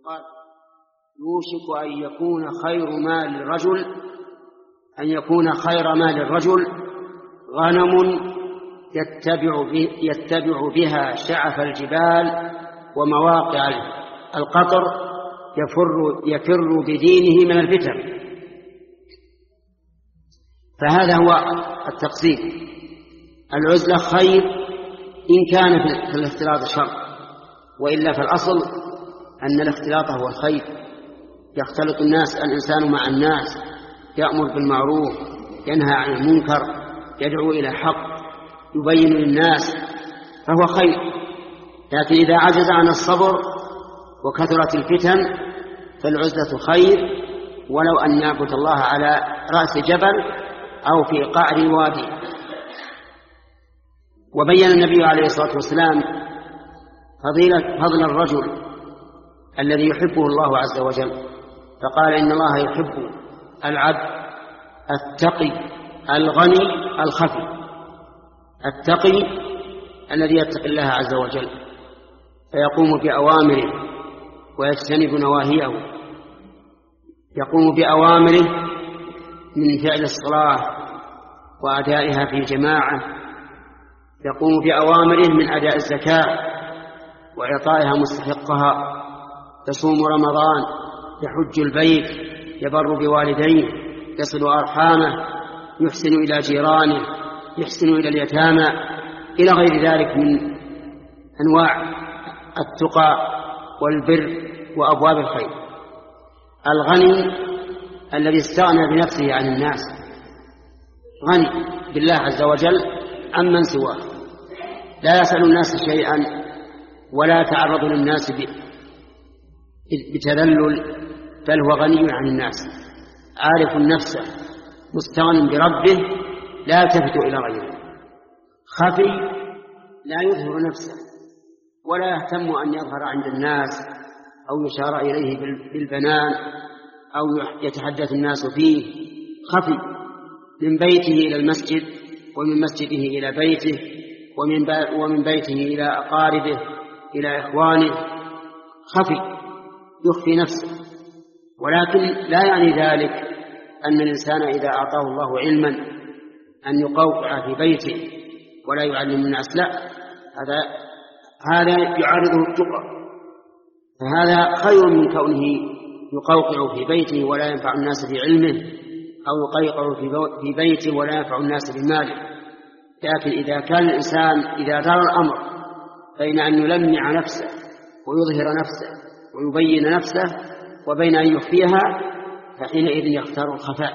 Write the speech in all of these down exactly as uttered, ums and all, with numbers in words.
قال يوشك أن يكون خير مال الرجل أن يكون خير مال الرجل غنم يتبع, يتبع بها شعف الجبال ومواقع القطر يفر, يفر بدينه من الفتن. فهذا هو التقسيم. العزلة خير إن كان في الاختلاط شر، وإلا فالأصل أن الاختلاط هو الخير. يختلط الناس الإنسان مع الناس، يأمر بالمعروف، ينهى عن المنكر، يدعو إلى حق، يبين للناس، فهو خير. لكن إذا عجز عن الصبر وكثرت الفتن فالعزلة خير، ولو أن يعبد الله على رأس جبل أو في قعر وادي. وبين النبي عليه الصلاة والسلام فضيلة فضل الرجل الذي يحبه الله عز وجل، فقال إن الله يحب العبد التقي الغني الخفي. التقي الذي يتقي الله عز وجل فيقوم بأوامره ويجتنب نواهيه، يقوم بأوامره من فعل الصلاة وأدائها في جماعة، يقوم بأوامره من أداء الزكاة وإعطائها مستحقها، يصوم رمضان، يحج البيت، يبر بوالديه، يصل أرحامه، يحسن إلى جيرانه، يحسن إلى اليتامى، إلى غير ذلك من أنواع التقى والبر وأبواب الخير. الغني الذي استغنى بنفسه عن الناس، غني بالله عز وجل عمن سواه، لا يسأل الناس شيئا ولا يتعرض للناس بتذلل، بل هو غني عن الناس، عارف نفسه، مستغن بربه، لا يلتفت إلى غيره. خفي لا يظهر نفسه ولا يهتم أن يظهر عند الناس أو يشار إليه بالبنان أو يتحدث الناس فيه. خفي من بيته إلى المسجد، ومن مسجده إلى بيته، ومن بيته إلى أقاربه إلى إخوانه. خفي يخفي نفسه، ولكن لا يعني ذلك أن الإنسان إذا أعطاه الله علما أن يقوقع في بيته ولا يعلم الناس، لا، هذا هذا يعارضه التقى. فهذا خير من كونه يقوقع في بيته ولا ينفع الناس بعلمه، أو يقيقع في بيته ولا ينفع الناس بماله. لكن إذا كان الإنسان إذا دار الأمر بين أن يلمع نفسه ويظهر نفسه ويبين نفسه وبين أن يخفيها، فحينئذ يختار الخفاء.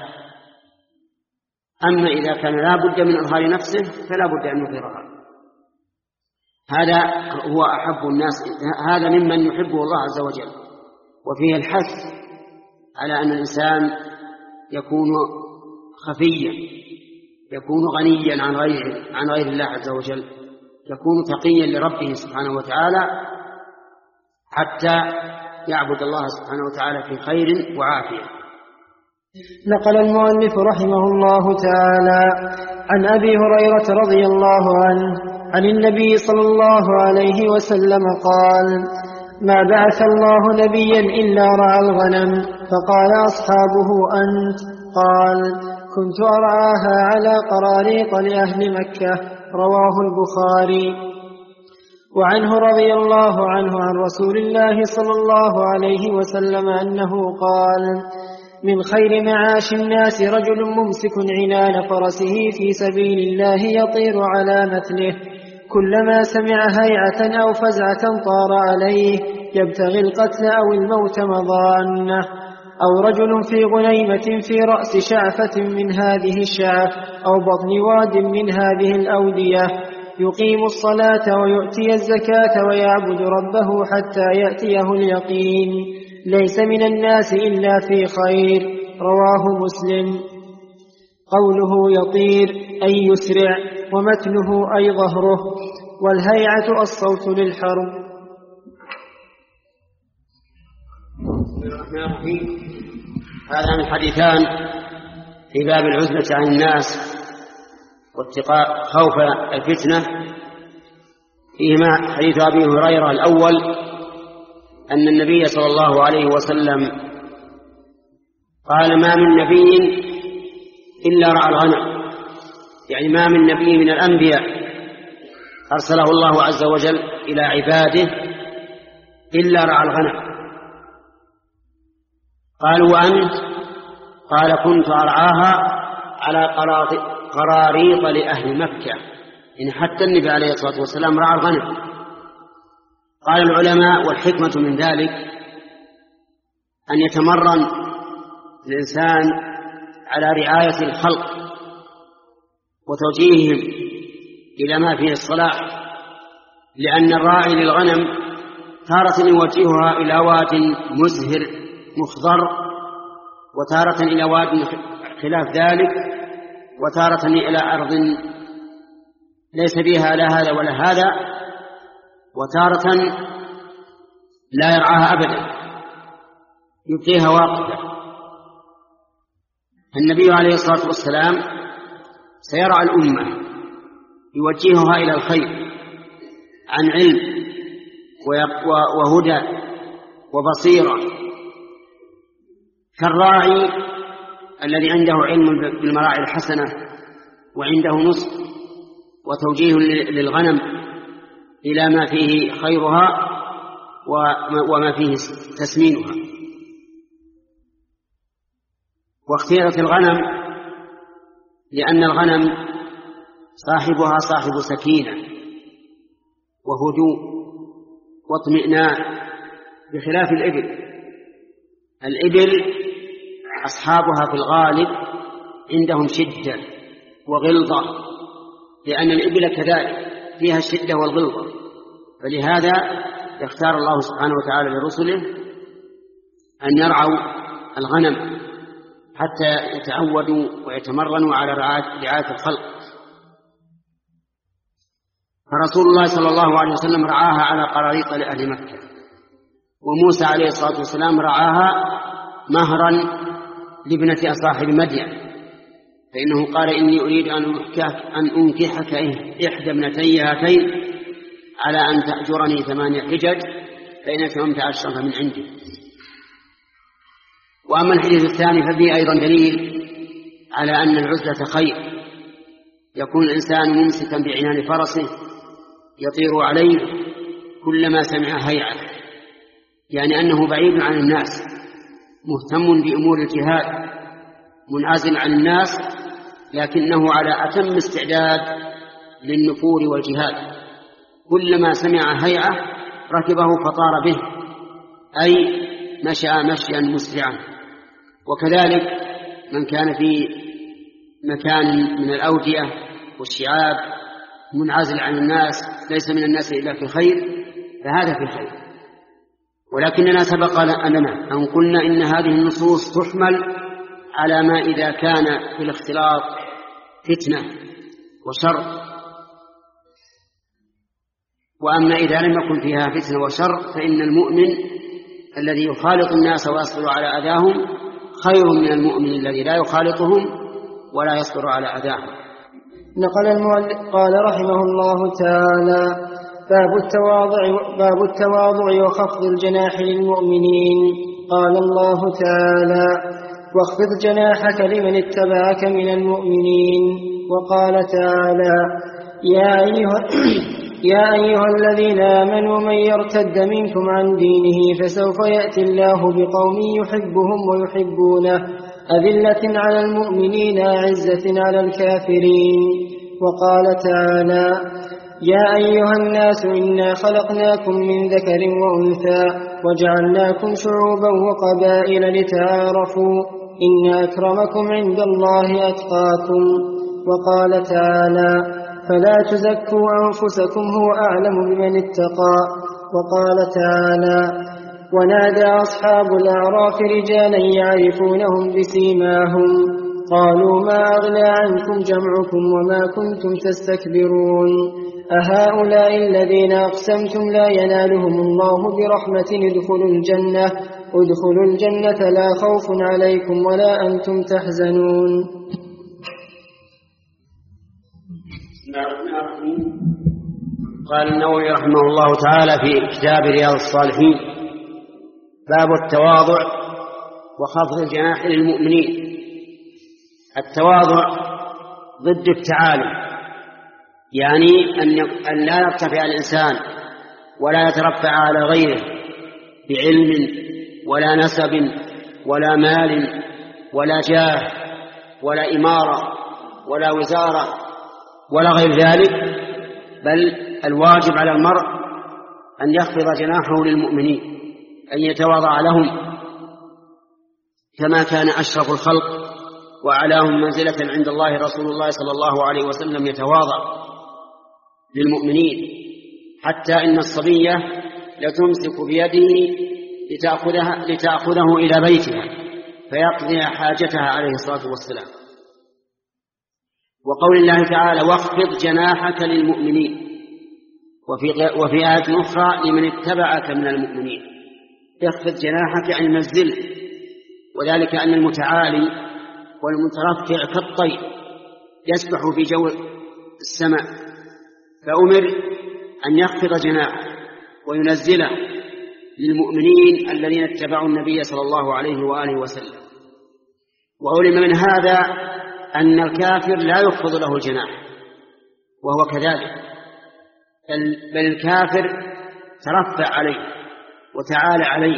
أما إذا كان لا بد من إظهار نفسه فلا بد أن يظهرها. هذا هو أحب الناس، هذا ممن يحبه الله عز وجل. وفيه الحث على أن الإنسان يكون خفيا، يكون غنيا عن غيره عن غير الله عز وجل، يكون تقيا لربه سبحانه وتعالى حتى يعبد الله سبحانه وتعالى في خير وعافية. نقل المؤلف رحمه الله تعالى عن أبي هريرة رضي الله عنه عن النبي صلى الله عليه وسلم قال: ما بعث الله نبيا إلا رعى الغنم. فقال أصحابه: أنت؟ قال: كنت أرعاها على قراريط لأهل مكة. رواه البخاري. وعنه رضي الله عنه عن رسول الله صلى الله عليه وسلم أنه قال: من خير معاش الناس رجل ممسك عنان فرسه في سبيل الله يطير على متنه، كلما سمع هيعة أو فزعة طار عليه يبتغي القتل أو الموت مضانه. أو رجل في غنيمة في رأس شعفة من هذه الشعف أو بطن واد من هذه الأودية، يقيم الصلاة ويؤتي الزكاة ويعبد ربه حتى يأتيه اليقين، ليس من الناس إلا في خير. رواه مسلم. قوله يطير أي يسرع، ومتنه أي ظهره، والهيعة الصوت للحرب. هذا من حديثان في باب العزلة عن الناس واتقاء خوف الفتنة. فيهما حديث أبي هريرة الأول أن النبي صلى الله عليه وسلم قال: ما من نبي إلا رعى الغنم، يعني ما من نبي من الأنبياء أرسله الله عز وجل إلى عباده إلا رعى الغنم. قالوا: وأنت؟ قال: كنت أرعاها على قراريط لأهل مكة. إن حتى النبي عليه الصلاة والسلام رعى الغنم. قال العلماء: والحكمة من ذلك أن يتمرن الإنسان على رعاية الخلق وتوجيههم إلى ما فيه الصلاح، لأن الراعي للغنم تارة يوجهها إلى واد مزهر مخضر، وتارة إلى واد خلاف ذلك، وتارة إلى أرض ليس فيها لا هذا ولا هذا، وتارة لا يرعاها أبدا يبقيها واقفة. النبي عليه الصلاة والسلام سيرعى الأمة يوجهها إلى الخير عن علم وهدى وبصيرة، كالراعي الذي عنده علم بالمراعي الحسنة وعنده نصح وتوجيه للغنم إلى ما فيه خيرها وما فيه تسمينها. واختيرت الغنم لأن الغنم صاحبها صاحب سكينة وهدوء واطمئنان، بخلاف الإبل. الإبل أصحابها في الغالب عندهم شدة وغلظة، لأن الإبل كذلك فيها الشدة والغلظة، فلهذا يختار الله سبحانه وتعالى لرسله أن يرعوا الغنم حتى يتعودوا ويتمرنوا على رعاية الخلق. فرسول الله صلى الله عليه وسلم رعاها على قراريط لأهل مكة، وموسى عليه الصلاة والسلام رعاها مهرا لابنة صاحب مدين، فإنه قال: إني أريد أن أنكحك إحدى ابنتي هاتين على أن تأجرني ثمانية حجج، فإن أتممت عشرا فمن عندي. وأما الحديث الثاني ففيه أيضا دليل على أن العزلة خير. يكون الإنسان ممسكا بعنان فرسه يطير عليه كلما سمع هيعة، يعني أنه بعيد عن الناس، مهتم بأمور الجهاد، منعزل عن الناس، لكنه على أتم استعداد للنفور والجهاد. كلما سمع هيعة ركبه فطار به، أي مشى مشيا مسرعا. وكذلك من كان في مكان من الأودية والشعاب منعزل عن الناس، ليس من الناس إلا في خير، فهذا في خير. ولكننا سبق لنا أن قلنا إن هذه النصوص تحمل على ما إذا كان في الاختلاط فتنة وشر، وأما إذا لم يكن فيها فتنة وشر فإن المؤمن الذي يخالط الناس ويصبر على أذاهم خير من المؤمن الذي لا يخالطهم ولا يصبر على أذاهم. نقل المؤلف قال رحمه الله تعالى: باب التواضع, باب التواضع وخفض الجناح للمؤمنين. قال الله تعالى: واخفض جناحك لمن اتبعك من المؤمنين. وقال تعالى: يا أيها, يا أيها الذين آمنوا من يرتد منكم عن دينه فسوف يأتي الله بقوم يحبهم ويحبونه أذلة على المؤمنين أعزة على الكافرين. وقال تعالى: يا أيها الناس إنا خلقناكم من ذكر وأنثى وجعلناكم شعوبا وقبائل لتعارفوا إن أكرمكم عند الله أتقاكم. وقال تعالى: فلا تزكوا أنفسكم هو أعلم بمن اتقى. وقال تعالى: ونادى أصحاب الأعراف رجالا يعرفونهم بسيماهم قالوا ما أغنى عنكم جمعكم وما كنتم تستكبرون أهؤلاء الذين أقسمتم لا ينالهم الله برحمة ادخلوا الجنة ادخلوا الجنة لا خوف عليكم ولا أنتم تحزنون. قال النووي رحمه الله تعالى في كتاب رياض الصالحين: باب التواضع وخفض الجناح للمؤمنين. التواضع ضد التعالي، يعني أن لا يرتفع الإنسان ولا يترفع على غيره بعلم ولا نسب ولا مال ولا جاه ولا إمارة ولا وزارة ولا غير ذلك، بل الواجب على المرء أن يخفض جناحه للمؤمنين، أن يتواضع لهم كما كان أشرف الخلق وأعلاهم منزلة عند الله رسول الله صلى الله عليه وسلم يتواضع للمؤمنين، حتى إن الصبية لتمسك بيده لتأخذها لتأخذه إلى بيتها فيقضي حاجتها عليه الصلاة والسلام. وقول الله تعالى واخفض جناحك للمؤمنين، وفي, وفي آية أخرى لمن اتبعك من المؤمنين. اخفض جناحك يعني نزله، وذلك أن المتعالي والمترفع كالطير يسبح في جو السماء، فأمر أن يخفض جناحه وينزله للمؤمنين الذين اتبعوا النبي صلى الله عليه وآله وسلم. وعلم من هذا أن الكافر لا يخفض له الجناح، وهو كذلك، بل الكافر ترفع عليه وتعالى عليه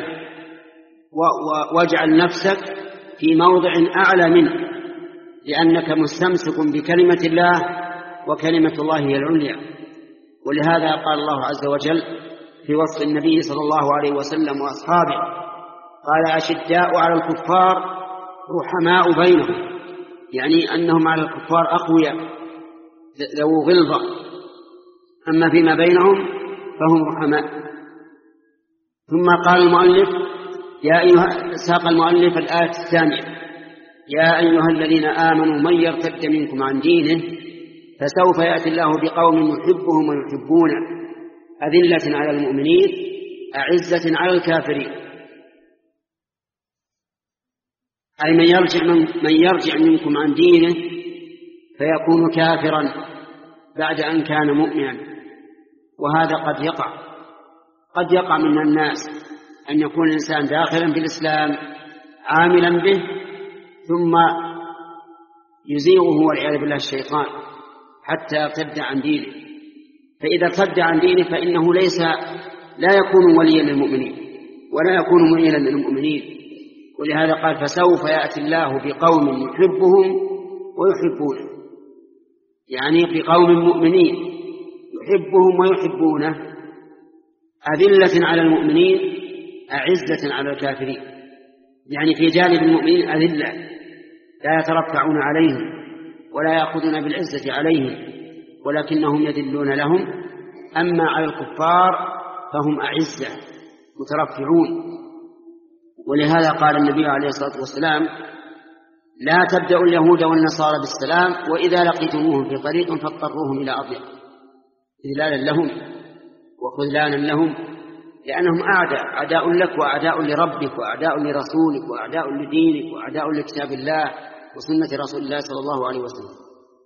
واجعل نفسك في موضع أعلى منه، لأنك مستمسك بكلمة الله وكلمة الله هي العليا. ولهذا قال الله عز وجل في وصف النبي صلى الله عليه وسلم وأصحابه قال أشداء على الكفار رحماء بينهم، يعني أنهم على الكفار أقوياء ذو غلظة، أما فيما بينهم فهم رحماء. ثم قال المؤلف يا أيها ساق المؤلف الآية الثانية يا أيها الذين آمنوا من يرتد منكم عن دينه فسوف يأتي الله بقوم يحبهم ويحبونه أذلة على المؤمنين أعزة على الكافرين، أي من يرجع, من, من يرجع منكم عن دينه فيكون كافرا بعد أن كان مؤمنا. وهذا قد يقع قد يقع من الناس أن يكون الإنسان داخلا في الإسلام عاملا به ثم يزيغه والعياذ بالله الشيطان حتى يرتد عن دينه، فإذا ارتد عن دينه فإنه ليس لا يكون وليا للمؤمنين ولا يكون معينا للمؤمنين. ولهذا قال فسوف يأتي الله بقوم يحبهم ويحبونه، يعني بقوم مؤمنين يحبهم ويحبونه أذلة على المؤمنين أعزة على الكافرين، يعني في جانب المؤمنين أذلة لا يترفعون عليهم ولا يأخذون بالعزة عليهم ولكنهم يذلون لهم، أما على الكفار فهم أعزة مترفعون. ولهذا قال النبي عليه الصلاة والسلام لا تبدأوا اليهود والنصارى بالسلام وإذا لقيتموهم في طريق فاضطروهم إلى أضيق، إذلالا لهم وخذلانا لهم، لأنهم أعداء أعداء لك وأعداء لربك وأعداء لرسولك وأعداء لدينك وأعداء لكتاب الله وسنة رسول الله صلى الله عليه وسلم.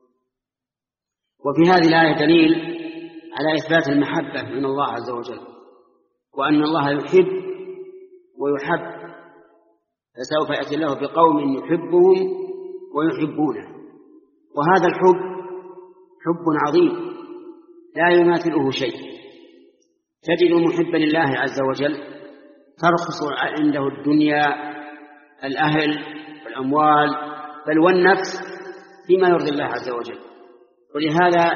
وفي هذه الآية دليل على إثبات المحبة من الله عز وجل، وأن الله يحب ويحب، فسوف يأتي الله بقوم يحبهم ويحبونه. وهذا الحب حب عظيم لا يماثله شيء. تجد محبا لله عز وجل ترخص عنده الدنيا الأهل والأموال بل والنفس فيما يرضي الله عز وجل، ولهذا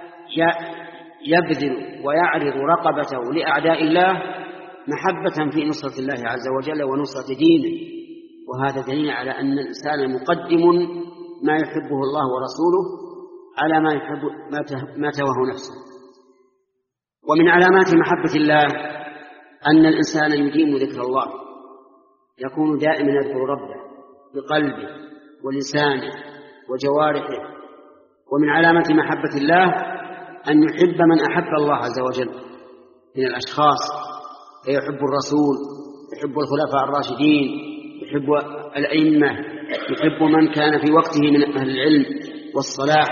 يبذل ويعرض رقبته لأعداء الله محبة في نصرة الله عز وجل ونصرة دينه. وهذا دليل على أن الإنسان مقدم ما يحبه الله ورسوله على ما يحب ما توه نفسه. ومن علامات محبة الله أن الإنسان يديم ذكر الله، يكون دائما يذكر ربه بقلبه ولسانه وجوارحه. ومن علامة محبة الله أن يحب من أحب الله عز وجل من الأشخاص، فيحب الرسول، يحب الخلفاء الراشدين، يحب الأئمة، يحب من كان في وقته من أهل العلم والصلاح.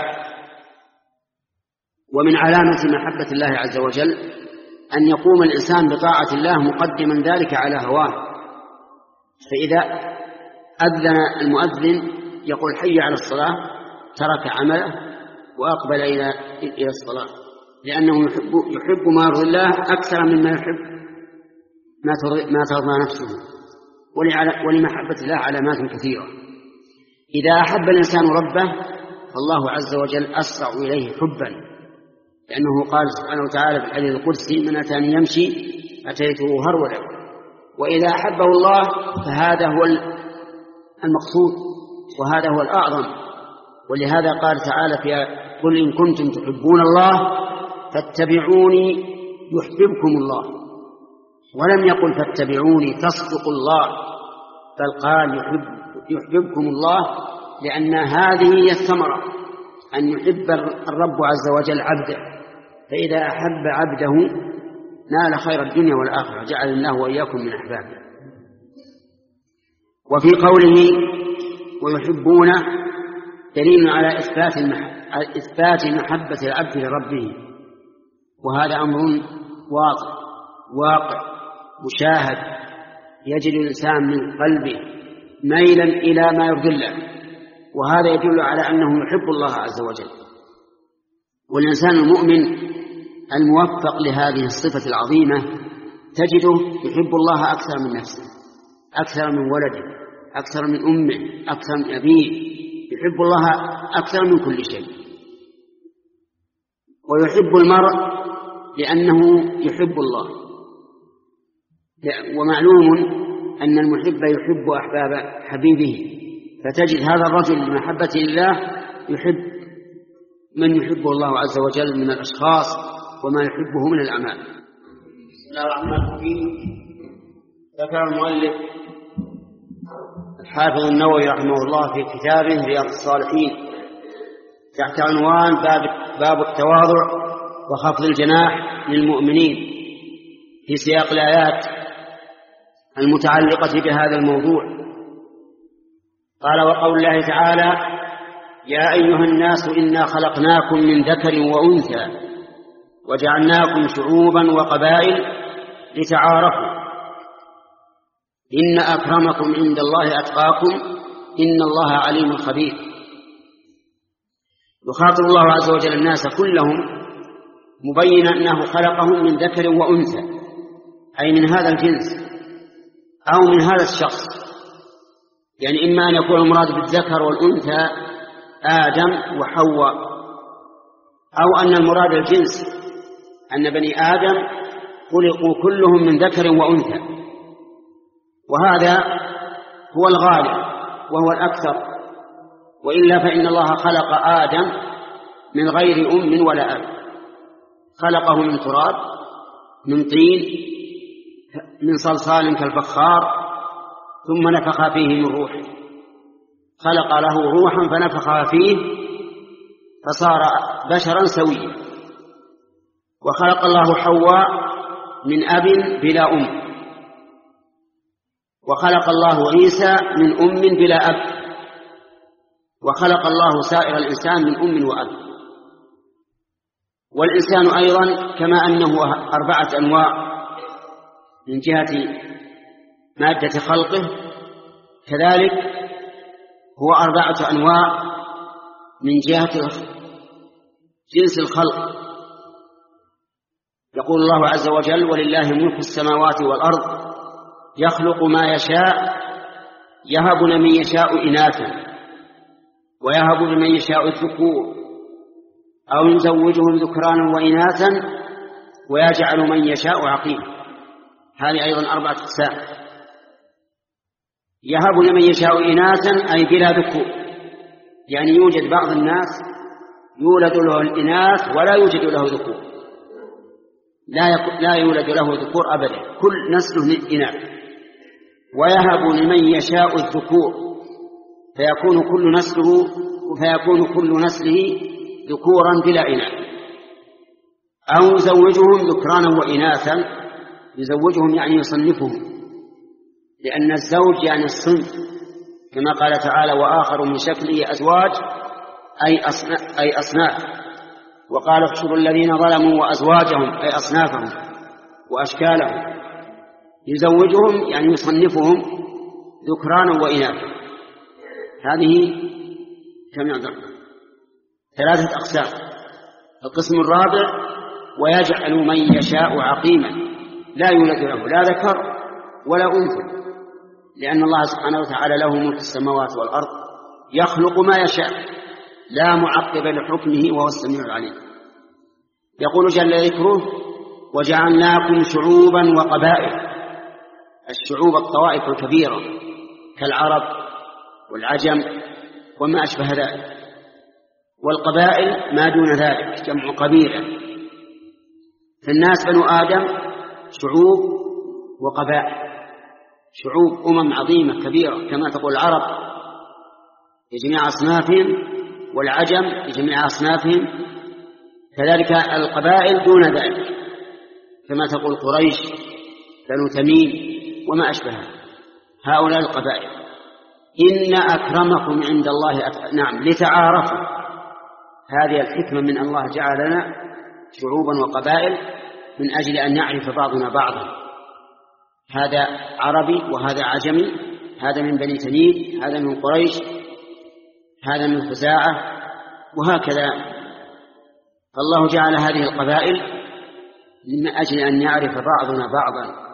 ومن علامة محبة الله عز وجل أن يقوم الإنسان بطاعة الله مقدما ذلك على هواه فإذا أذن المؤذن يقول حي على الصلاة ترك عمله وأقبل إلى إلى الصلاة، لأنه يحب يحب ما يرضي الله أكثر مما يحب ما ترضى ما ترضى نفسه. ولمحبة الله علامات كثيرة. إذا أحب الإنسان ربه فالله عز وجل أسرع إليه حبا، لأنه قال سبحانه وتعالى في الحديث القدسي: من أتاني يمشي أتيته هرولا. وإذا أحبه الله فهذا هو المقصود وهذا هو الأعظم. ولهذا قال تعالى في: قل إن كنتم تحبون الله فاتبعوني يحببكم الله. ولم يقل فاتبعوني تصدقوا الله، بل قال يحب يحببكم الله، لأن هذه هي الثمرة، أن يحب الرب عز وجل عبده. فإذا أحب عبده نال خير الدنيا والآخرة، جعل الله وإياكم من أحبابه. وفي قوله ويحبون دليل على إثبات إثبات محبة العبد لربه، وهذا أمر واضح واقع مشاهد، يجد الإنسان من قلبه ميلا إلى ما يرضي الله، وهذا يدل على أنه يحب الله عز وجل. والإنسان المؤمن الموفق لهذه الصفة العظيمة تجده يحب الله أكثر من نفسه، أكثر من ولده، أكثر من أمه، أكثر من أبيه، يحب الله أكثر من كل شيء. ويحب المرء لأنه يحب الله، ومعلوم أن المحب يحب أحباب حبيبه، فتجد هذا الرجل لمحبة الله يحب من يحبه الله عز وجل من الأشخاص وما يحبه من الأعمال. بسم الله الرحمن الرحيم. ذكر المؤلف الحافظ النووي رحمه الله في كتابه رياض الصالحين تحت عنوان باب, باب التواضع وخفض الجناح للمؤمنين في سياق الآيات المتعلقة بهذا الموضوع. قال: وقول الله تعالى: يا أيها الناس إنا خلقناكم من ذكر وأنثى وجعلناكم شعوبا وقبائل لتعارفوا إن أكرمكم عند الله أتقاكم إن الله عليم خبير. يخاطب الله عز وجل الناس كلهم مبينا أنه خلقهم من ذكر وأنثى، أي من هذا الجنس أو من هذا الشخص، يعني إما أن يكون المراد بالذكر والأنثى آدم وحواء، أو أن المراد الجنس أن بني آدم خلقوا كلهم من ذكر وأنثى، وهذا هو الغالب وهو الأكثر، وإلا فإن الله خلق آدم من غير أم ولا أب، خلقه من تراب، من طين، من صلصال كالفخار، ثم نفخ فيه من روحه، خلق له روحا فنفخها فيه فصار بشرا سويا. وخلق الله حواء من أب بلا أم، وخلق الله عيسى من أم بلا أب، وخلق الله سائر الإنسان من أم وأب. والإنسان أيضا كما أنه أربعة أنواع من جهة مادة خلقه، كذلك هو أربعة أنواع من جهة جنس الخلق. يقول الله عز وجل: ولله ملك السماوات والأرض يخلق ما يشاء يهب لمن يشاء إناثا ويهب لمن يشاء الذكور أو يزوجهم ذكرانا وإناثا ويجعل من يشاء عقيما. هذه أيضا أربعة أقسام. يهب لمن يشاء إناثا أي بلا ذكور، يعني يوجد بعض الناس يولد له الإناث ولا يوجد له ذكور، لا لا يولد له ذكور أبدا، كل نسله إناث. ويهب لمن يشاء الذكور فيكون كل نسله فيكون كل نسله ذكورا بلا إناث. أو يزوجهم ذكرانا وإناثا، يزوجهم يعني يصنفهم، لأن الزوج يعني الصنف، كما قال تعالى: وآخر من شكله أزواج أي أصناف, أي أصناف. وقال: احشروا الذين ظلموا وأزواجهم أي أصنافهم وأشكالهم. يزوجهم يعني يصنفهم ذكرانا وإناثا. هذه كم يعذر ثلاثة أقسام. القسم الرابع ويجعل من يشاء عقيما لا يولد له لا ذكر ولا أنثى، لأن الله سبحانه وتعالى له ملك السماوات والأرض يخلق ما يشاء لا معقب لحكمه وهو السميع العليم. يقول جل ذكره وجعلناكم شعوبا وقبائل. الشعوب الطوائف الكبيرة كالعرب والعجم وما أشبه ذلك، والقبائل ما دون ذلك جمع قبيلة. فالناس بنو آدم شعوب وقبائل، شعوب أمم عظيمة كبيرة كما تقول العرب بجميع أصنافهم والعجم بجميع أصنافهم، كذلك القبائل دون ذلك كما تقول قريش بنو تميم وما أشبه هؤلاء القبائل. إن أكرمكم عند الله أتقاكم. نعم لتعارفوا، هذه الحكمة من الله جعلنا شعوبا وقبائل من أجل أن يعرف بعضنا بعضا، هذا عربي وهذا عجمي، هذا من بني تميم هذا من قريش هذا من خزاعة وهكذا. الله جعل هذه القبائل من أجل أن يعرف بعضنا بعضا،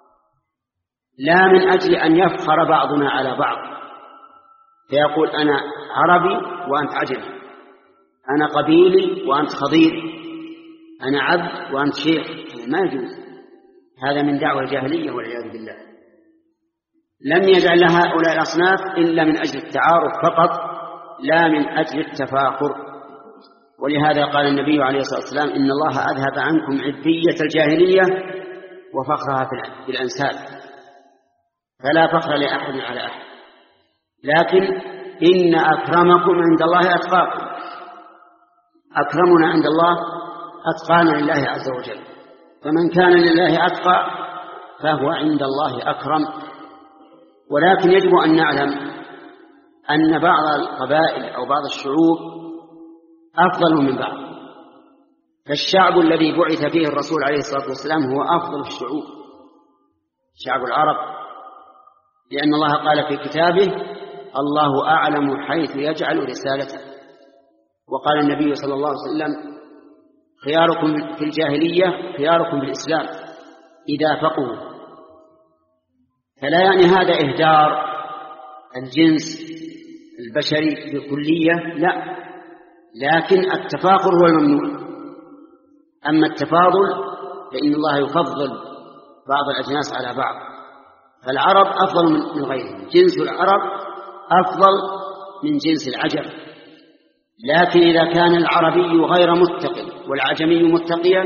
لا من أجل أن يفخر بعضنا على بعض فيقول أنا عربي وأنت عجمي، أنا قبيلي وأنت خضيري، أنا عبد وأنت شيخ، ما يجوز. هذا من دعوة الجاهلية والعياذ بالله. لم يجعل هؤلاء الأصناف إلا من أجل التعارف فقط لا من أجل التفاخر. ولهذا قال النبي عليه الصلاة والسلام إن الله أذهب عنكم عبية الجاهلية وفخرها في الأنساب، فلا فخر لأحد على أحد، لكن إن أكرمكم عند الله أتقاكم. أكرمنا عند الله أتقانا لله عز وجل، فمن كان لله أتقى فهو عند الله أكرم. ولكن يجب أن نعلم أن بعض القبائل أو بعض الشعوب أفضل من بعض، فالشعب الذي بعث فيه الرسول عليه الصلاة والسلام هو أفضل الشعوب شعب العرب، لأن الله قال في كتابه الله أعلم حيث يجعل رسالته. وقال النبي صلى الله عليه وسلم خياركم في الجاهلية خياركم في الإسلام إذا فقهوا. فلا يعني هذا إهدار الجنس البشري بكلية، لا، لكن التفاخر هو الممنوع. أما التفاضل فإن الله يفضل بعض الأجناس على بعض، فالعرب أفضل من غيرهم، جنس العرب أفضل من جنس العجم. لكن إذا كان العربي غير متقي والعجمي متقيا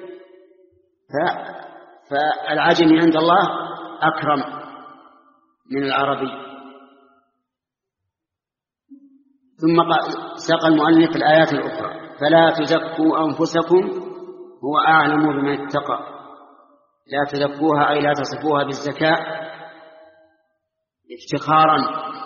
فالعجمي عند الله أكرم من العربي. ثم ساق المؤلف الآيات الأخرى فلا تزكوا أنفسكم هو أعلم بمن اتقى. لا تزكوها أي لا تصفوها بالزكاة افتخارا.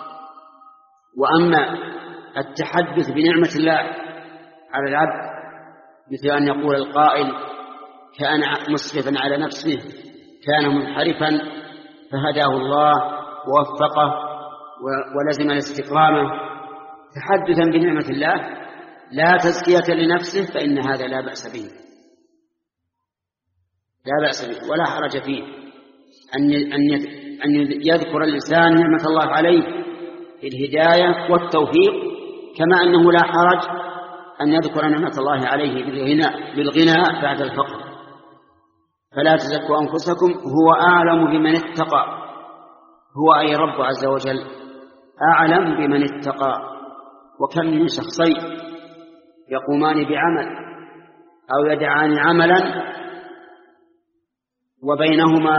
وأما التحدث بنعمة الله على العبد مثل أن يقول القائل كان مسرفا على نفسه كان منحرفا فهداه الله ووفقه ولزم الاستقامة، تحدثا بنعمة الله لا تزكية لنفسه، فإن هذا لا بأس به لا بأس به ولا حرج فيه أن يذكر الإنسان نعمة الله عليه في الهداية والتوفيق، كما أنه لا حرج أن يذكر نعمة الله عليه بالغناء, بالغناء بعد الفقر. فلا تزكوا أنفسكم هو أعلم بمن اتقى، هو أي رب عز وجل أعلم بمن اتقى. وكم من شخصين يقومان بعمل أو يدعان عملا وبينهما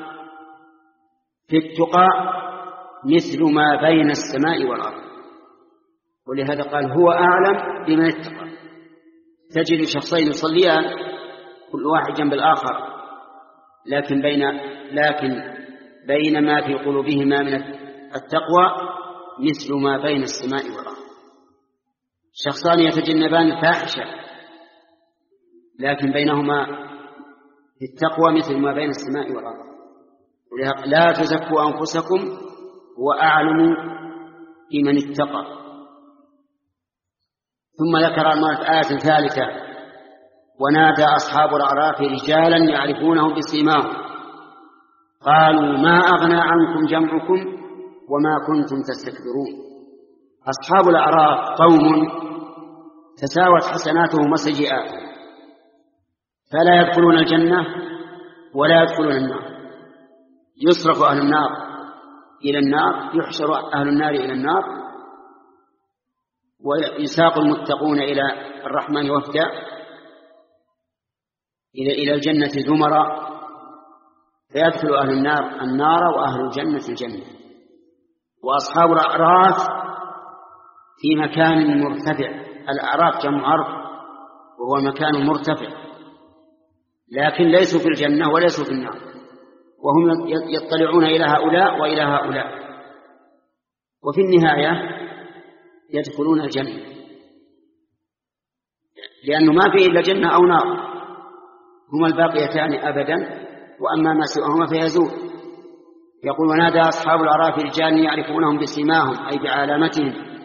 في التقى مثل ما بين السماء والأرض، ولهذا قال هو أعلم بمن اتقى. تجد شخصين يصليان كل واحد جنب الآخر، لكن بين لكن بين ما في قلوبهما من التقوى مثل ما بين السماء والأرض. شخصان يتجنبان الفاحشة لكن بينهما في التقوى مثل ما بين السماء والأرض. لا تزكوا أنفسكم هو أعلم بمن اتقى. ثم ذكر الآية الثالثة: ونادى أصحاب الأعراف رجالا يعرفونهم بسيماهم قالوا ما أغنى عنكم جمعكم وما كنتم تستكبرون. أصحاب الأعراف قوم تساوت حسناتهم وسيئاتهم، فلا يدخلون الجنة ولا يدخلون النار. يصرف أهل النار إلى النار، يحشر أهل النار إلى النار، ويساق المتقون إلى الرحمن وفدا، إلى إلى الجنة زمرا، فيدخل أهل النار النار وأهل الجنة الجنة. وأصحاب الأعراف في مكان مرتفع. الأعراف جمع عرف وهو مكان مرتفع، لكن ليسوا في الجنة وليسوا في النار، وهم يطلعون إلى هؤلاء وإلى هؤلاء، وفي النهاية يدخلون الجنة، لأنه ما في إلا جنة أو نار، هما الباقيتان أبدا، وأما ما سواهما فيزول. يقول: ونادى أصحاب الأعراف رجال يعرفونهم بسيماهم، أي بعلامتهم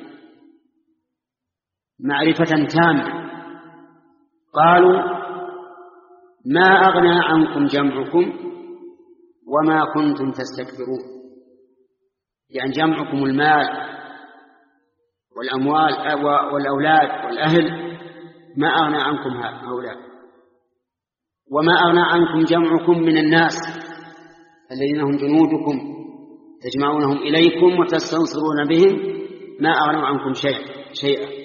معرفة تامة. قالوا ما أغنى عنكم جمعكم وما كنتم تستكبرون، يعني جمعكم المال والأموال والأولاد والأهل ما أغنى عنكم هؤلاء، وما أغنى عنكم جمعكم من الناس الذين هم جنودكم تجمعونهم إليكم وتستنصرون بهم، ما أغنوا عنكم شيئا شيئا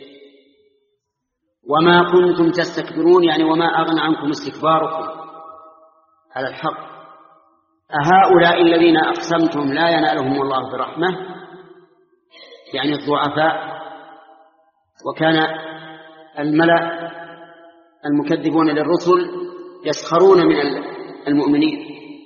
وما كنتم تستكبرون، يعني وما أغنى عنكم استكباركم على الحق. أهؤلاء الذين أقسمتم لا ينالهم الله برحمة، يعني الضعفاء. وكان الملأ المكذبون للرسل يسخرون من المؤمنين،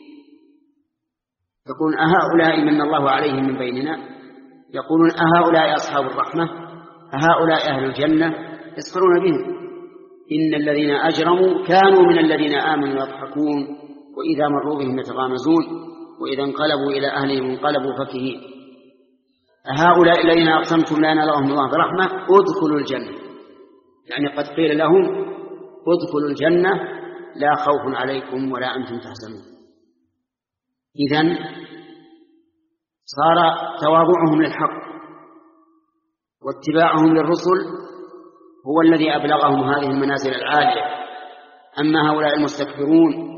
يقولون أهؤلاء من الله عليهم من بيننا، يقولون أهؤلاء أصحاب الرحمة، أهؤلاء أهل الجنة، يسخرون بهم. إن الذين أجرموا كانوا من الذين آمنوا يضحكون وإذا مروا بهم يتغامزون وإذا انقلبوا إلى أهلهم انقلبوا فكهين. هؤلاء الذين أقسمتم لا ينالهم الله برحمة ادخلوا الجنة، يعني قد قيل لهم ادخلوا الجنة لا خوف عليكم ولا أنتم تحزنون. إذن صار تواضعهم للحق واتباعهم للرسل هو الذي أبلغهم هذه المنازل العالية. أما هؤلاء المستكبرون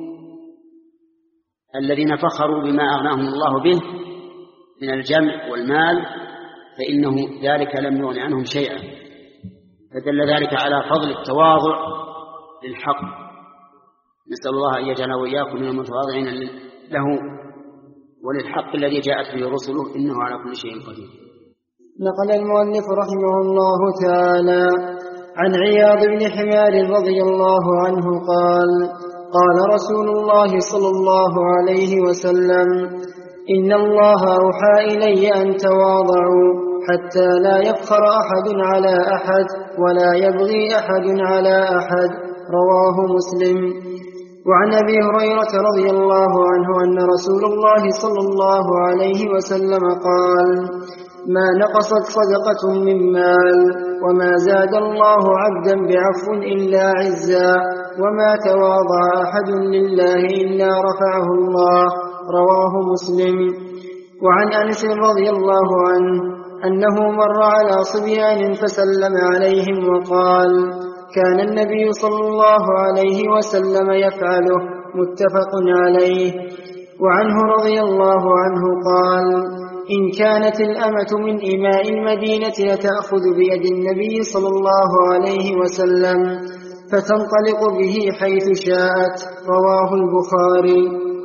الذين فخروا بما أغناهم الله به من الجمع والمال فإنه ذلك لم يغن عنهم شيئا، فدل ذلك على فضل التواضع للحق. نسأل الله أن يجعلنا وإياكم من المتواضعين له وللحق الذي جاءت به رسله، إنه على كل شيء قدير. نقل المؤلف رحمه الله تعالى عن عياض بن حمار رضي الله عنه قال: قال رسول الله صلى الله عليه وسلم: إن الله أوحى إلي أن تواضعوا حتى لا يفخر أحد على أحد ولا يبغي أحد على أحد. رواه مسلم. وعن أبي هريرة رضي الله عنه أن رسول الله صلى الله عليه وسلم قال: ما نقصت صدقة من مال وما زاد الله عبدا بعفو إلا عزا وما تواضع أحد لله إلا رفعه الله. رواه مسلم. وعن أنس رضي الله عنه أنه مر على صبيان فسلم عليهم وقال: كان النبي صلى الله عليه وسلم يفعله. متفق عليه. وعنه رضي الله عنه قال: إن كانت الأمة من إماء المدينة لتأخذ بيد النبي صلى الله عليه وسلم فتنطلق به حيث شاءت. رواه البخاري.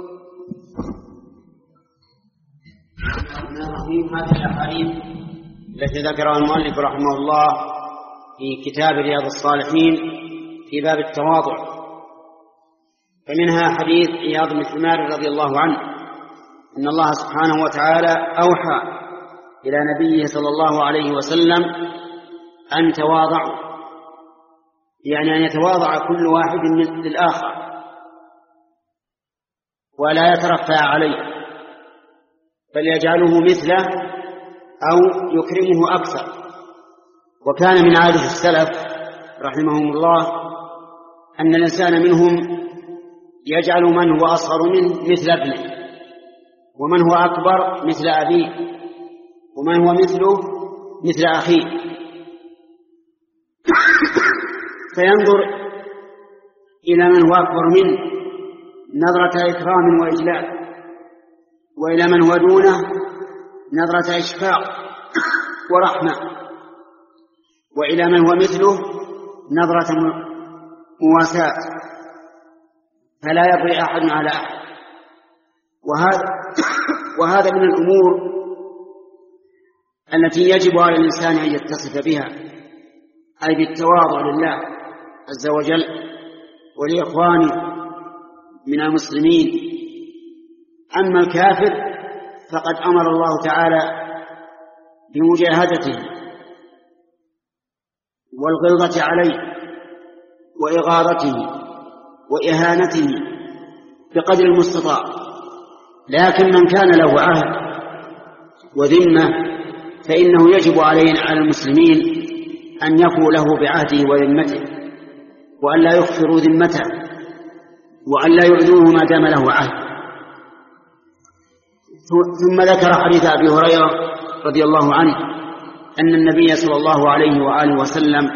هذه الأحاديث التي ذكرها المؤلف رحمه الله في كتاب رياض الصالحين في باب التواضع، فمنها حديث عياض بن حمار رضي الله عنه إن الله سبحانه وتعالى أوحى إلى نبيه صلى الله عليه وسلم أن تواضعوا، يعني أن يتواضع كل واحد للآخر ولا يترفع عليه، بل يجعله مثله أو يكرمه أكثر. وكان من عادة السلف رحمهم الله أن الإنسان منهم يجعل من هو أصغر منه مثل ابنه، ومن هو أكبر مثل أبيه، ومن هو مثله مثل أخيه، فينظر إلى من هو أكبر منه نظرة إكرام وإجلال، وإلى من هو دونه نظرة إشفاق ورحمة، وإلى من هو مثله نظرة مواساة، فلا يبغي أحد على أحد. وهذا, وهذا من الأمور التي يجب على الإنسان أن يتصف بها، أي بالتواضع لله عز وجل ولإخوانه من المسلمين. أما الكافر فقد أمر الله تعالى بمجاهدته والغلظة عليه وإغاظته وإهانته بقدر المستطاع. لكن من كان له عهد وذمة فإنه يجب علينا على المسلمين أن يفوا له بعهده وذمته، وأن لا يخفروا ذمته، وأن لا يؤذوه ما دام له عهد. ثم ذكر حديث أبي هريرة رضي الله عنه أن النبي صلى الله عليه وآله وسلم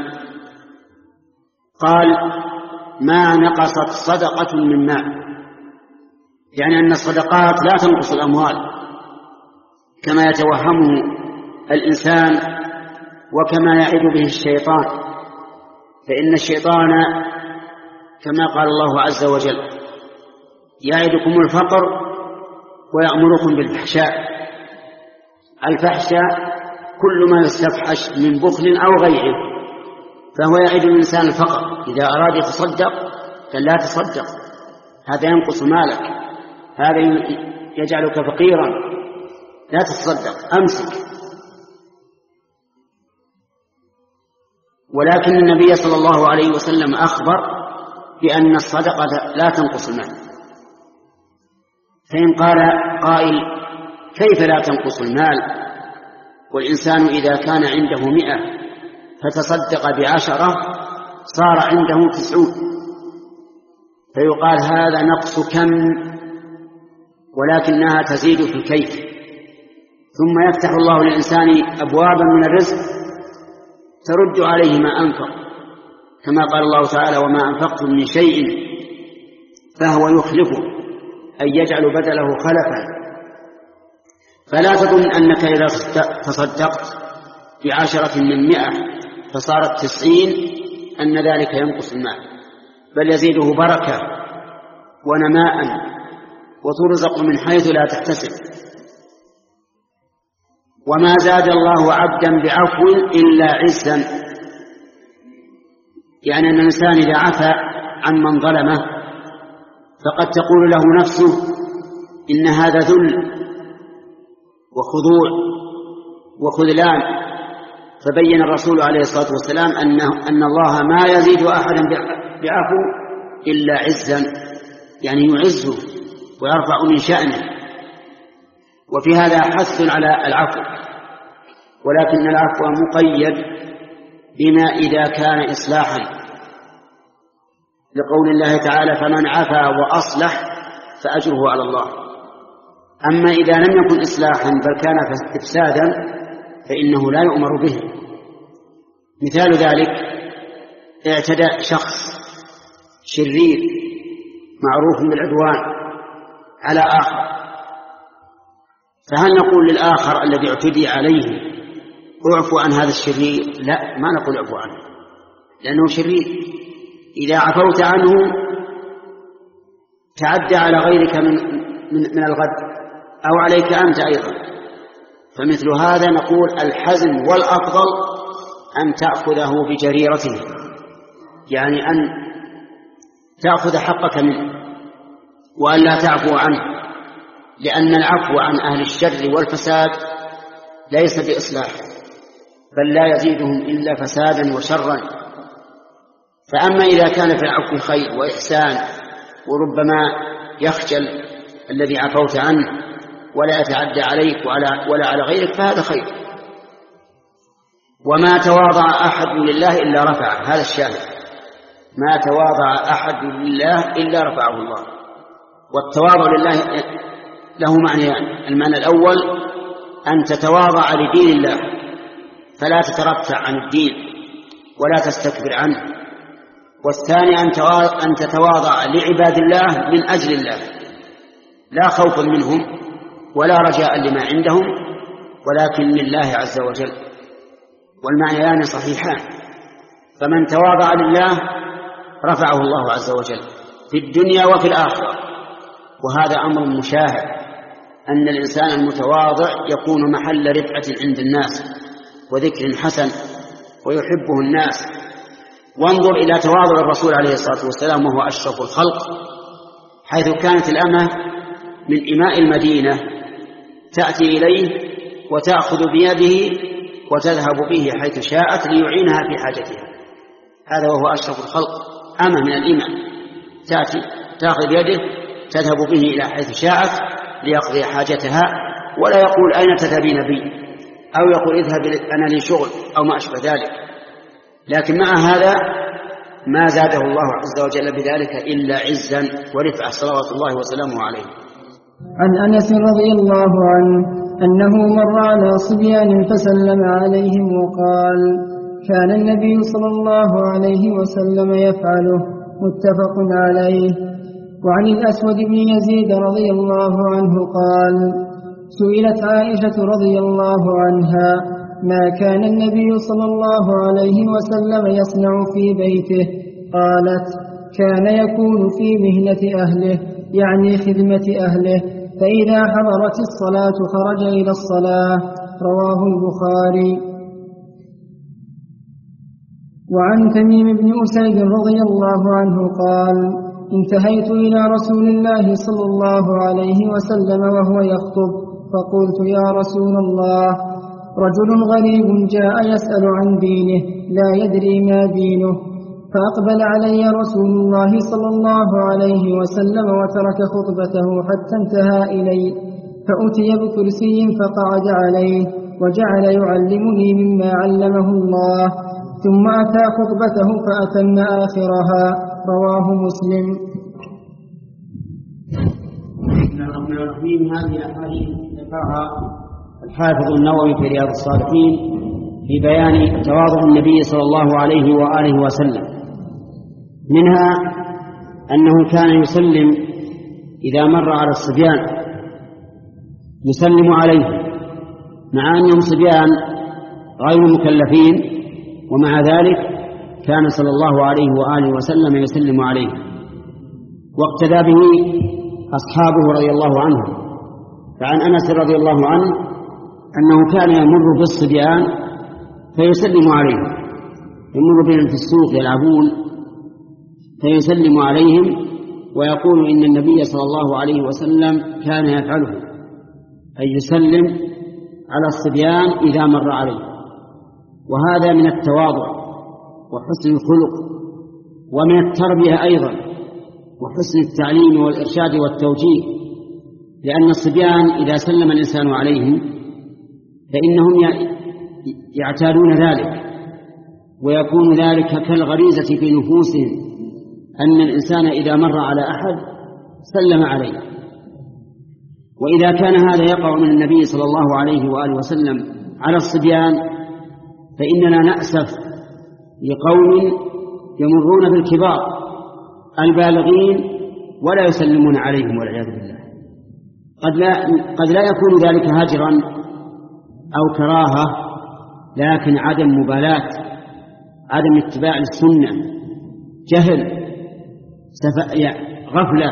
قال: ما نقصت صدقة من مال، يعني أن الصدقات لا تنقص الأموال كما يتوهمه الإنسان وكما يعد به الشيطان. فإن الشيطان كما قال الله عز وجل: يعدكم الفقر ويأمركم بالفحشاء. الفحشاء كل ما يستفحش من بخل أو غيره، فهو يعد الإنسان الفقر. إذا أراد يتصدق قال لا تصدق، هذا ينقص مالك، هذا يجعلك فقيرا، لا تصدق، أمسك. ولكن النبي صلى الله عليه وسلم أخبر بأن الصدقة لا تنقص المال. فإن قال قائل: كيف لا تنقص المال والإنسان إذا كان عنده مئة فتصدق بعشرة صار عنده تسعون؟ فيقال هذا نقص كم، ولكنها تزيد في الكيف. ثم يفتح الله للإنسان أبوابا من الرزق ترد عليه ما أنفق، كما قال الله تعالى: وما أنفقتم من شيء فهو يخلفه، أي يجعل بدله خلفا. فلا تظن أنك إذا تصدقت بعشرة من مئة فصارت تسعين أن ذلك ينقص المال، بل يزيده بركة ونماء وترزق من حيث لا تحتسب. وما زاد الله عبدا بعفو إلا عزا، يعني أن الإنسان إذا عفى عن من ظلمه فقد تقول له نفسه إن هذا ذل وخضوع وخذلان. فبين الرسول عليه الصلاة والسلام أنه أن الله ما يزيد أحدا بعفو إلا عزا، يعني يعزه ويرفع من شأنه. وفي هذا حث على العفو، ولكن العفو مقيد بما إذا كان إصلاحا، لقول الله تعالى: فمن عفا وأصلح فأجره على الله. أما إذا لم يكن إصلاحا بل كان إفسادا فإنه لا يؤمر به. مثال ذلك: اعتدى شخص شرير معروف بالعدوان على آخر، فهل نقول للآخر الذي اعتدي عليه اعفو عن هذا الشرير؟ لا، ما نقول اعفو عنه، لأنه شرير. إذا عفوت عنه تعدى على غيرك من, من, من الغد أو عليك أنت أيضا. فمثل هذا نقول الحزم والأفضل أن تأخذه بجريرته، يعني أن تأخذ حقك منه وأن لا تعفو عنه، لأن العفو عن أهل الشر والفساد ليس بإصلاح، بل لا يزيدهم إلا فسادا وشرا. فأما إذا كان في العفو خير وإحسان وربما يخجل الذي عفوت عنه ولا يتعدى عليك ولا على غيرك فهذا خير. وما تواضع أحد لله إلا رفعه، هذا الشاهد، ما تواضع أحد لله إلا رفعه الله. والتواضع لله له معنيان: المعنى الأول أن تتواضع لدين الله فلا تترفع عن الدين ولا تستكبر عنه، والثاني أن تتواضع لعباد الله من أجل الله لا خوفا منهم ولا رجاء لما عندهم ولكن لله عز وجل، والمعنيان صحيحان. فمن تواضع لله رفعه الله عز وجل في الدنيا وفي الآخرة، وهذا أمر مشاهد أن الإنسان المتواضع يكون محل رفعة عند الناس وذكر حسن ويحبه الناس. وانظر إلى تواضع الرسول عليه الصلاة والسلام وهو أشرف الخلق، حيث كانت الأمة من إماء المدينة تأتي إليه وتأخذ بيده وتذهب به حيث شاءت ليعينها في حاجتها، هذا وهو أشرف الخلق، أمة من الإماء تأتي تأخذ بيده تذهب به إلى حيث شاءت ليقضي حاجتها، ولا يقول أين تذهبين بي، أو يقول اذهب أنا لي شغل أو ما أشبه ذلك. لكن مع هذا ما زاده الله عز وجل بذلك إلا عزا ورفعة صلوات الله وسلامه عليه. عن أنس رضي الله عنه أنه مر على صبيان فسلم عليهم وقال: كان النبي صلى الله عليه وسلم يفعله، متفق عليه. وعن الأسود بن يزيد رضي الله عنه قال: سئلت عائشة رضي الله عنها: ما كان النبي صلى الله عليه وسلم يصنع في بيته؟ قالت: كان يكون في مهنة أهله، يعني خدمة أهله، فإذا حضرت الصلاة خرج إلى الصلاة. رواه البخاري. وعن تميم بن أسيد رضي الله عنه قال: انتهيت إلى رسول الله صلى الله عليه وسلم وهو يخطب، فقلت: يا رسول الله، رجل غريب جاء يسأل عن دينه لا يدري ما دينه، فأقبل علي رسول الله صلى الله عليه وسلم وترك خطبته حتى انتهى إلي، فأتي بكرسي فقعد عليه وجعل يعلمني مما علمه الله، ثم أتى خطبته فأتم آخرها. رواه مسلم. هذه الأحاديث ذكرها الحافظ النووي في رياض الصالحين في بيان تواضع النبي صلى الله عليه وآله وسلم. منها أنه كان يسلم إذا مر على الصبيان، يسلم عليه مع أنهم صبيان غير مكلفين، ومع ذلك كان صلى الله عليه وآله وسلم يسلم عليه، واقتدى به أصحابه رضي الله عنهم. فعن أنس رضي الله عنه أنه كان يمر بالصبيان فيسلم عليهم، يمر بهم في السوق يلعبون فيسلم عليهم ويقول إن النبي صلى الله عليه وسلم كان يفعله، أي يسلم على الصبيان إذا مر عليه. وهذا من التواضع وحسن الخلق ومن التربية أيضا وحسن التعليم والإرشاد والتوجيه، لأن الصبيان إذا سلم الإنسان عليهم فإنهم يعتادون ذلك، ويكون ذلك كالغريزة في نفوسهم أن الإنسان إذا مر على أحد سلم عليه. وإذا كان هذا يقع من النبي صلى الله عليه وآله وسلم على الصبيان فإننا نأسف لقوم يمرون بالكبار البالغين ولا يسلمون عليهم والعياذ بالله. قد لا, قد لا يكون ذلك هجرا أو كراهة، لكن عدم مبالاة، عدم اتباع السنة، جهل، غفلة.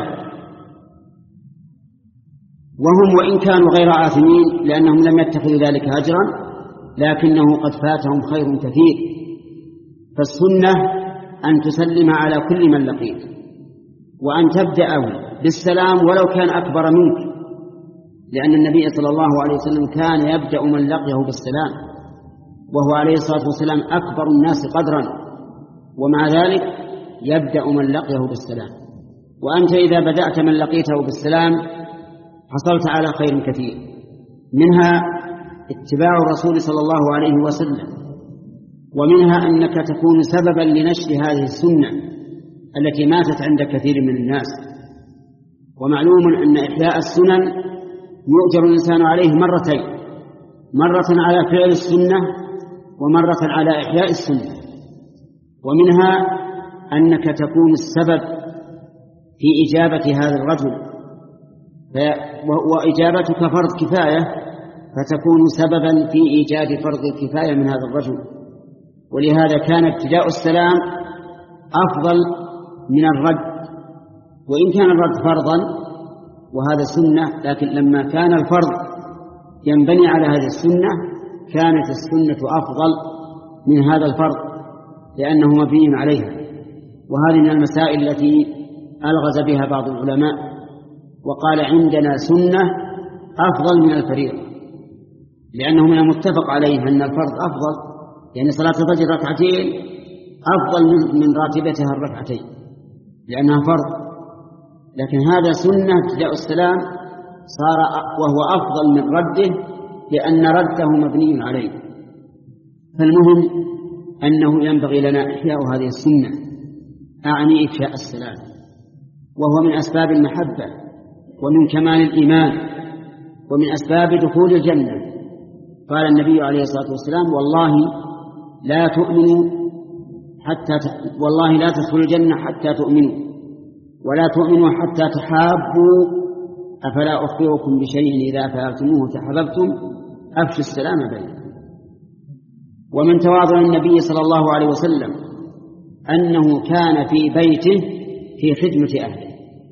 وهم وإن كانوا غير آثمين لأنهم لم يتخذوا ذلك هجرا، لكنه قد فاتهم خير كثير. فالسنة أن تسلم على كل من لقيت، وأن تبدأه بالسلام ولو كان أكبر منك، لأن النبي صلى الله عليه وسلم كان يبدأ من لقيه بالسلام، وهو عليه الصلاة والسلام أكبر الناس قدرا، ومع ذلك يبدأ من لقيه بالسلام. وأنت إذا بدأت من لقيته بالسلام حصلت على خير كثير، منها اتباع الرسول صلى الله عليه وسلم، ومنها أنك تكون سببا لنشر هذه السنة التي ماتت عند كثير من الناس. ومعلوم أن إحياء السنن يؤجر الإنسان عليه مرتين، مرة على فعل السنة ومرة على إحياء السنة. ومنها أنك تكون السبب في إجابة هذا الرجل، وإجابتك فرض كفاية، فتكون سببا في إيجاد فرض الكفاية من هذا الرجل. ولهذا كان ابتداء السلام أفضل من الرد، وإن كان الرد فرضا وهذا سنة، لكن لما كان الفرض ينبني على هذه السنة كانت السنة أفضل من هذا الفرض لأنه مبني عليها. وهذه من المسائل التي ألغز بها بعض العلماء وقال عندنا سنة أفضل من الفريضة، لأنه من المتفق عليه أن الفرض أفضل، يعني صلاة الفجر ركعتين أفضل من راتبتها الركعتين لأنها فرض. لكن هذا سنة ابتداء السلام صار وهو أفضل من رده لأن رده مبني عليه. فالمهم أنه ينبغي لنا إحياء هذه السنة، أعني إفشاء السلام، وهو من أسباب المحبة ومن كمال الإيمان ومن أسباب دخول الجنة. قال النبي عليه الصلاة والسلام: والله لا تؤمنوا حتى ت... والله لا تدخلوا الجنة حتى تؤمنوا، ولا تؤمنوا حتى تحابوا، أفلا أخبركم بشيء إذا فعلتموه تحببتم، أفشوا السلام بينكم. ومن تواضع النبي صلى الله عليه وسلم أنه كان في بيته في خدمة أهله،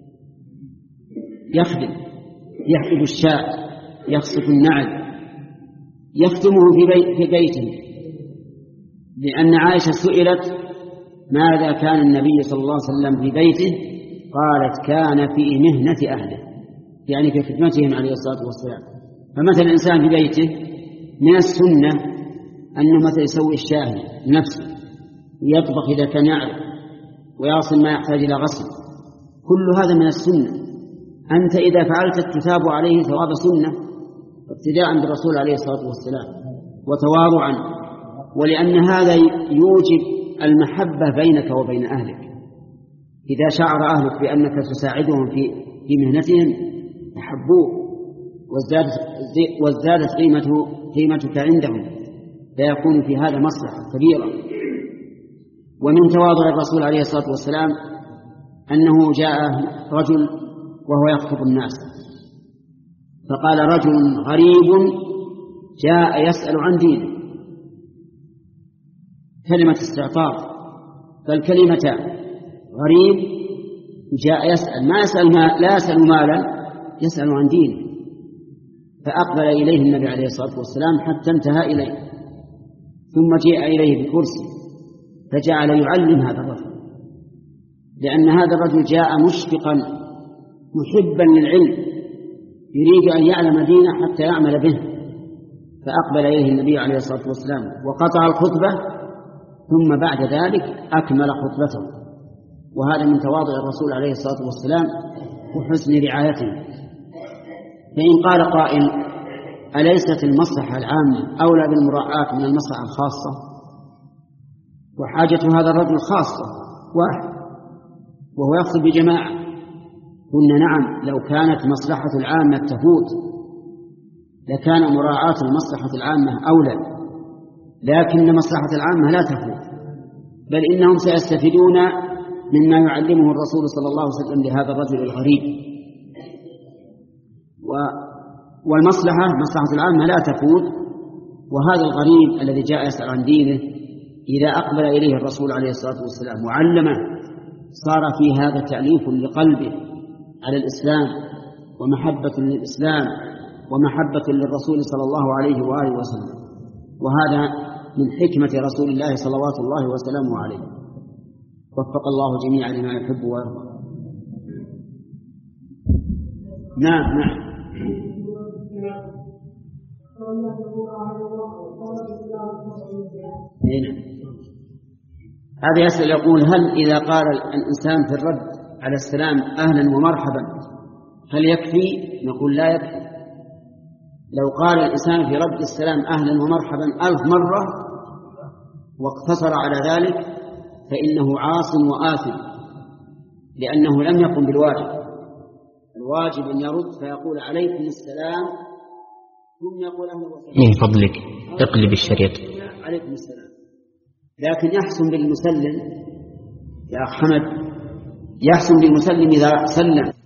يخدم، يحلب الشاة، يخصف النعل، يخدمه في, بي... في بيته. لأن عائشة سئلت ماذا كان النبي صلى الله عليه وسلم في بيته، قالت كان في مهنة أهله، يعني في خدمتهم عليه الصلاة والسلام. فمثل الإنسان في بيته من السنة أنه مثل يسوي الشاهي نفسه، ويطبخ إذا كان يعرف، ويصل ما يحتاج إلى غسل، كل هذا من السنة. أنت إذا فعلت تثاب عليه ثواب سنة ابتداء بالرسول عليه الصلاة والسلام وتواضعا، ولأن هذا يوجب المحبة بينك وبين أهلك. إذا شعر أهلك بأنك تساعدهم في في مهنتهم أحبوه وازدادت, وازدادت قيمته قيمتك عندهم، فيكون في هذا مصلحة كبيرة. ومن تواضع الرسول عليه الصلاة والسلام أنه جاء رجل وهو يخطب الناس، فقال رجل غريب جاء يسأل عن دينه، كلمة استعطاف، فالكلمتان غريب جاء يسأل، ما يسأل ما لا يسأل مالا، يسأل عن دينه. فأقبل إليه النبي عليه الصلاة والسلام حتى انتهى إليه، ثم جاء إليه بكرسي فجعل يعلم هذا الرجل، لأن هذا الرجل جاء مشفقا محبا للعلم يريد أن يعلم دينه حتى يعمل به. فأقبل إليه النبي عليه الصلاة والسلام وقطع الخطبة، ثم بعد ذلك أكمل خطبته. وهذا من تواضع الرسول عليه الصلاة والسلام وحسن رعايته. فإن قال قائل: أليست المصلحة العامة أولى بالمراعاة من المصلحة الخاصة؟ وحاجة هذا الرجل خاصة واحد وهو يخطب بجماعة. قلنا: نعم، لو كانت مصلحة العامة تفوت لكان مراعاة المصلحة العامة أولى، لكن مصلحة العامة لا تفوت، بل إنهم سيستفيدون مما يعلمه الرسول صلى الله عليه وسلم لهذا الرجل الغريب. والمصلحة مصلحة العامة لا تفوت، وهذا الغريب الذي جاء يسأل عن دينه إذا أقبل إليه الرسول عليه الصلاة والسلام وعلمه صار في هذا تأليف لقلبه على الإسلام ومحبة للإسلام ومحبة للرسول صلى الله عليه وآله وسلم. وهذا من حكمة رسول الله صلوات الله وسلامه عليه. وفق الله جميعا لما يحب ويرضى. نعم نعم هنا. هذا يسأل يقول: هل إذا قال الإنسان في الرد على السلام أهلا ومرحبا هل يكفي؟ نقول لا يكفي. لو قال الإنسان في رد السلام أهلا ومرحبا ألف مرة واقتصر على ذلك فإنه عاص وآثم، لأنه لم يقم بالواجب. الواجب أن يرد فيقول عليكم السلام ثم يقول أهلا وسهلا من فضلك اقلب الشريط عليكم السلام. لكن يحسن بالمسلم يا أخ حمد، يحسن بالمسلم إذا سلم